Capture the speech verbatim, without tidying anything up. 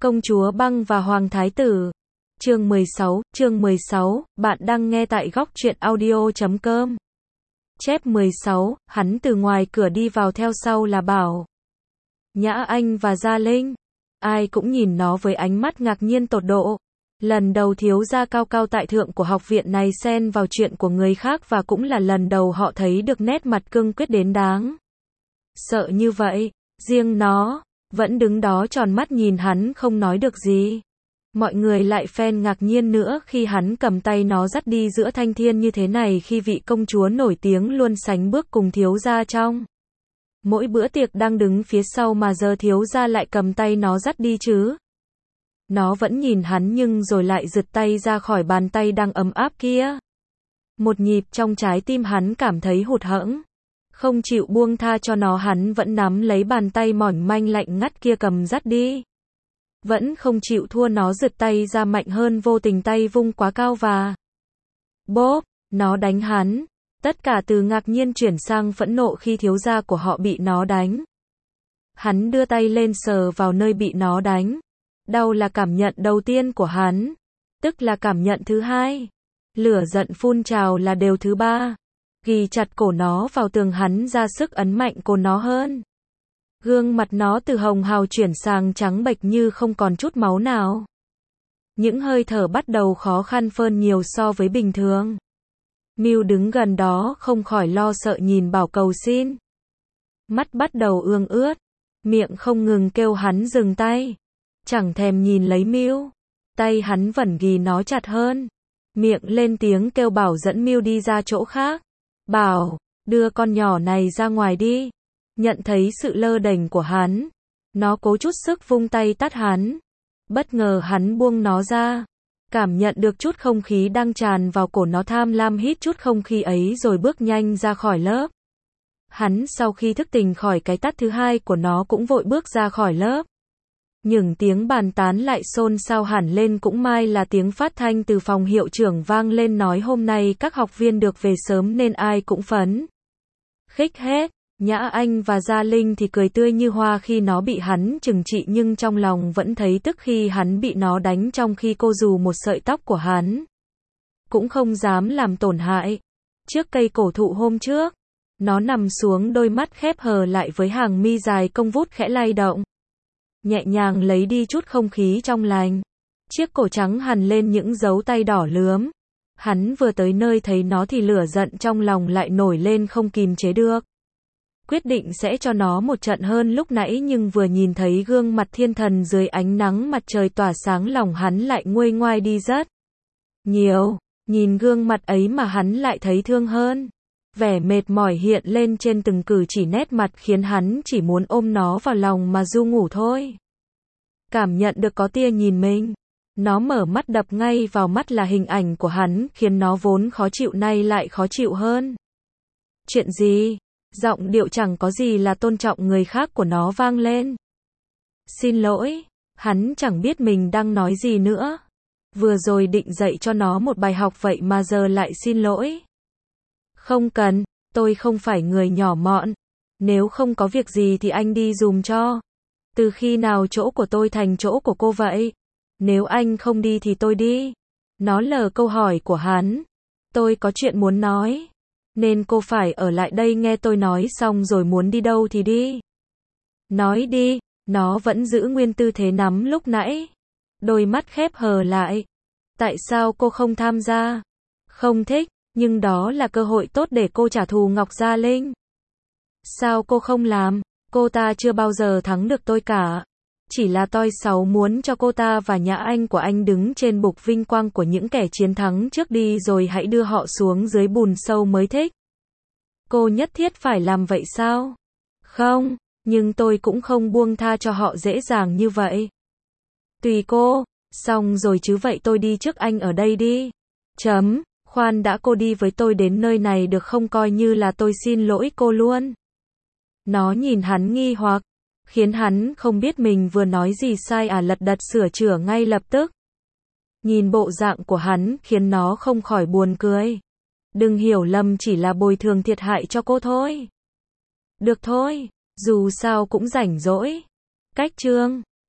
Công chúa băng và Hoàng thái tử. Chương mười sáu, chương mười sáu, bạn đang nghe tại góc truyện audio chấm com. Chép mười sáu, hắn từ ngoài cửa đi vào theo sau là Bảo Nhã Anh và Gia Linh. Ai cũng nhìn nó với ánh mắt ngạc nhiên tột độ. Lần đầu thiếu gia cao cao tại thượng của học viện này xen vào chuyện của người khác, và cũng là lần đầu họ thấy được nét mặt cương quyết đến đáng sợ như vậy. Riêng nó vẫn đứng đó tròn mắt nhìn hắn không nói được gì. Mọi người lại phen ngạc nhiên nữa khi hắn cầm tay nó dắt đi giữa thanh thiên như thế này, khi vị công chúa nổi tiếng luôn sánh bước cùng thiếu gia trong mỗi bữa tiệc đang đứng phía sau, mà giờ thiếu gia lại cầm tay nó dắt đi chứ. Nó vẫn nhìn hắn nhưng rồi lại giật tay ra khỏi bàn tay đang ấm áp kia. Một nhịp trong trái tim hắn cảm thấy hụt hẫng. Không chịu buông tha cho nó, hắn vẫn nắm lấy bàn tay mỏng manh lạnh ngắt kia cầm dắt đi. Vẫn không chịu thua, nó giật tay ra mạnh hơn, vô tình tay vung quá cao và bốp, nó đánh hắn. Tất cả từ ngạc nhiên chuyển sang phẫn nộ khi thiếu gia của họ bị nó đánh. Hắn đưa tay lên sờ vào nơi bị nó đánh. Đau là cảm nhận đầu tiên của hắn, tức là cảm nhận thứ hai. Lửa giận phun trào là điều thứ ba. Ghi chặt cổ nó vào tường, hắn ra sức ấn mạnh cổ nó hơn. Gương mặt nó từ hồng hào chuyển sang trắng bệch như không còn chút máu nào. Những hơi thở bắt đầu khó khăn hơn nhiều so với bình thường. Mưu đứng gần đó không khỏi lo sợ nhìn Bảo cầu xin. Mắt bắt đầu ương ướt, miệng không ngừng kêu hắn dừng tay. Chẳng thèm nhìn lấy Mưu, tay hắn vẫn ghi nó chặt hơn. Miệng lên tiếng kêu Bảo dẫn Mưu đi ra chỗ khác. Bảo, đưa con nhỏ này ra ngoài đi. Nhận thấy sự lơ đễnh của hắn, nó cố chút sức vung tay tát hắn. Bất ngờ hắn buông nó ra, cảm nhận được chút không khí đang tràn vào cổ, nó tham lam hít chút không khí ấy rồi bước nhanh ra khỏi lớp. Hắn sau khi thức tỉnh khỏi cái tát thứ hai của nó cũng vội bước ra khỏi lớp. Những tiếng bàn tán lại xôn xao hẳn lên, cũng may là tiếng phát thanh từ phòng hiệu trưởng vang lên nói hôm nay các học viên được về sớm nên ai cũng phấn khích hết. Nhã Anh và Gia Linh thì cười tươi như hoa khi nó bị hắn trừng trị, nhưng trong lòng vẫn thấy tức khi hắn bị nó đánh, trong khi cô dù một sợi tóc của hắn cũng không dám làm tổn hại. Trước cây cổ thụ hôm trước, nó nằm xuống, đôi mắt khép hờ lại với hàng mi dài cong vút khẽ lay động, nhẹ nhàng lấy đi chút không khí trong lành. Chiếc cổ trắng hằn lên những dấu tay đỏ lướm. Hắn vừa tới nơi thấy nó thì lửa giận trong lòng lại nổi lên không kìm chế được. Quyết định sẽ cho nó một trận hơn lúc nãy, nhưng vừa nhìn thấy gương mặt thiên thần dưới ánh nắng mặt trời tỏa sáng, lòng hắn lại nguôi ngoai đi rất nhiều. Nhìn gương mặt ấy mà hắn lại thấy thương hơn. Vẻ mệt mỏi hiện lên trên từng cử chỉ nét mặt khiến hắn chỉ muốn ôm nó vào lòng mà ru ngủ thôi. Cảm nhận được có tia nhìn mình, nó mở mắt, đập ngay vào mắt là hình ảnh của hắn, khiến nó vốn khó chịu nay lại khó chịu hơn. Chuyện gì? Giọng điệu chẳng có gì là tôn trọng người khác của nó vang lên. Xin lỗi. Hắn chẳng biết mình đang nói gì nữa. Vừa rồi định dạy cho nó một bài học vậy mà giờ lại xin lỗi. Không cần, tôi không phải người nhỏ mọn. Nếu không có việc gì thì anh đi giùm cho. Từ khi nào chỗ của tôi thành chỗ của cô vậy? Nếu anh không đi thì tôi đi. Nó lờ câu hỏi của hắn. Tôi có chuyện muốn nói, nên cô phải ở lại đây nghe tôi nói xong rồi muốn đi đâu thì đi. Nói đi. Nó vẫn giữ nguyên tư thế nắm lúc nãy. Đôi mắt khép hờ lại. Tại sao cô không tham gia? Không thích, nhưng đó là cơ hội tốt để cô trả thù Ngọc Gia Linh. Sao cô không làm? Cô ta chưa bao giờ thắng được tôi cả. Chỉ là tôi sáu muốn cho cô ta và Nhã Anh của anh đứng trên bục vinh quang của những kẻ chiến thắng trước đi, rồi hãy đưa họ xuống dưới bùn sâu mới thích. Cô nhất thiết phải làm vậy sao? Không, nhưng tôi cũng không buông tha cho họ dễ dàng như vậy. Tùy cô. Xong rồi chứ, vậy tôi đi trước anh ở đây đi. Chấm. Khoan đã, cô đi với tôi đến nơi này được không? Coi như là tôi xin lỗi cô luôn. Nó nhìn hắn nghi hoặc, khiến hắn không biết mình vừa nói gì sai à, lật đật sửa chữa ngay lập tức. Nhìn bộ dạng của hắn khiến nó không khỏi buồn cười. Đừng hiểu lầm, chỉ là bồi thường thiệt hại cho cô thôi. Được thôi, dù sao cũng rảnh rỗi. Cách chương